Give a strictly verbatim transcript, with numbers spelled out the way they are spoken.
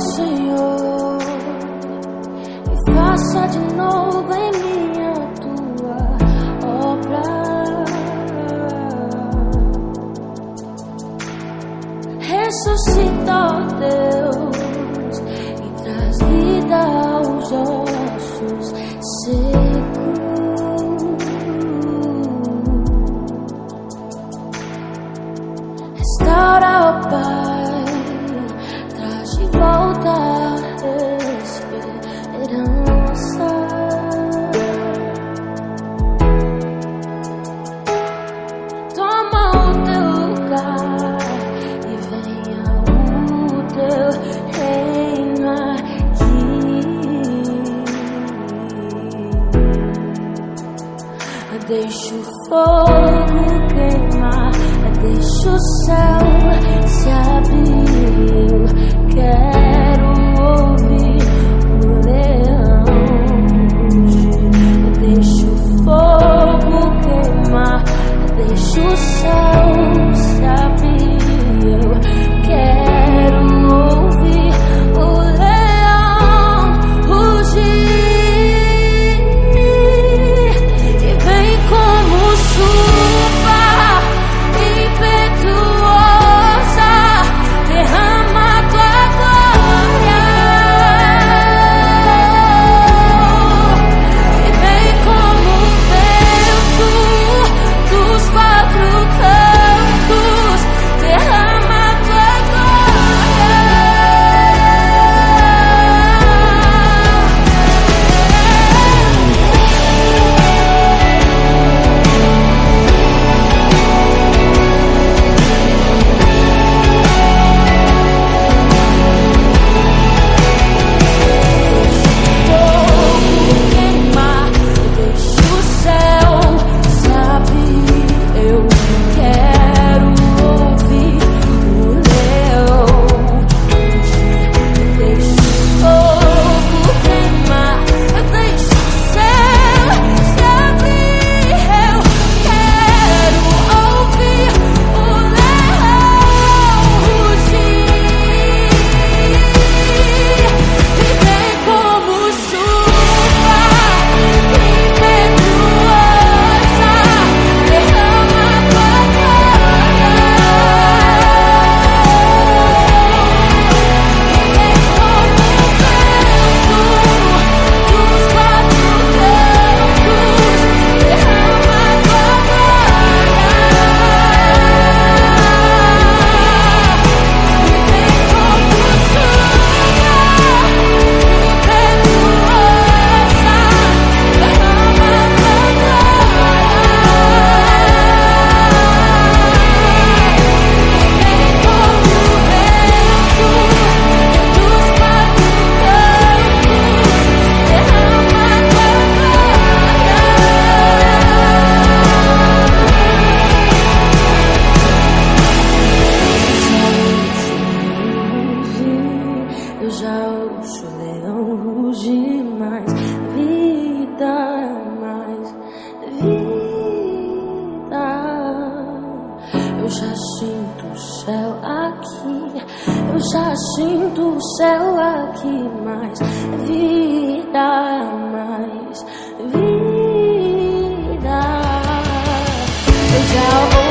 Senhor, e faça de novo em mim a tua obra. Ressuscita, ó Deus, e traz vida aos ossos secos. Restaura, ó Pai, traz de volta a esperança. Toma o teu lugar e venha o teu reino aqui. Deixa o fogo queimar, deixa o céu se abrir. Eu quero ouvir o leão rugir. Deixa o fogo queimar, deixa o céu se abrir. Eu quero ouvir o leão rugir. E vem como chuva mais vida, mais vida. Eu já sinto o céu aqui, eu já sinto o céu aqui, mais vida, mais vida. Eu já vou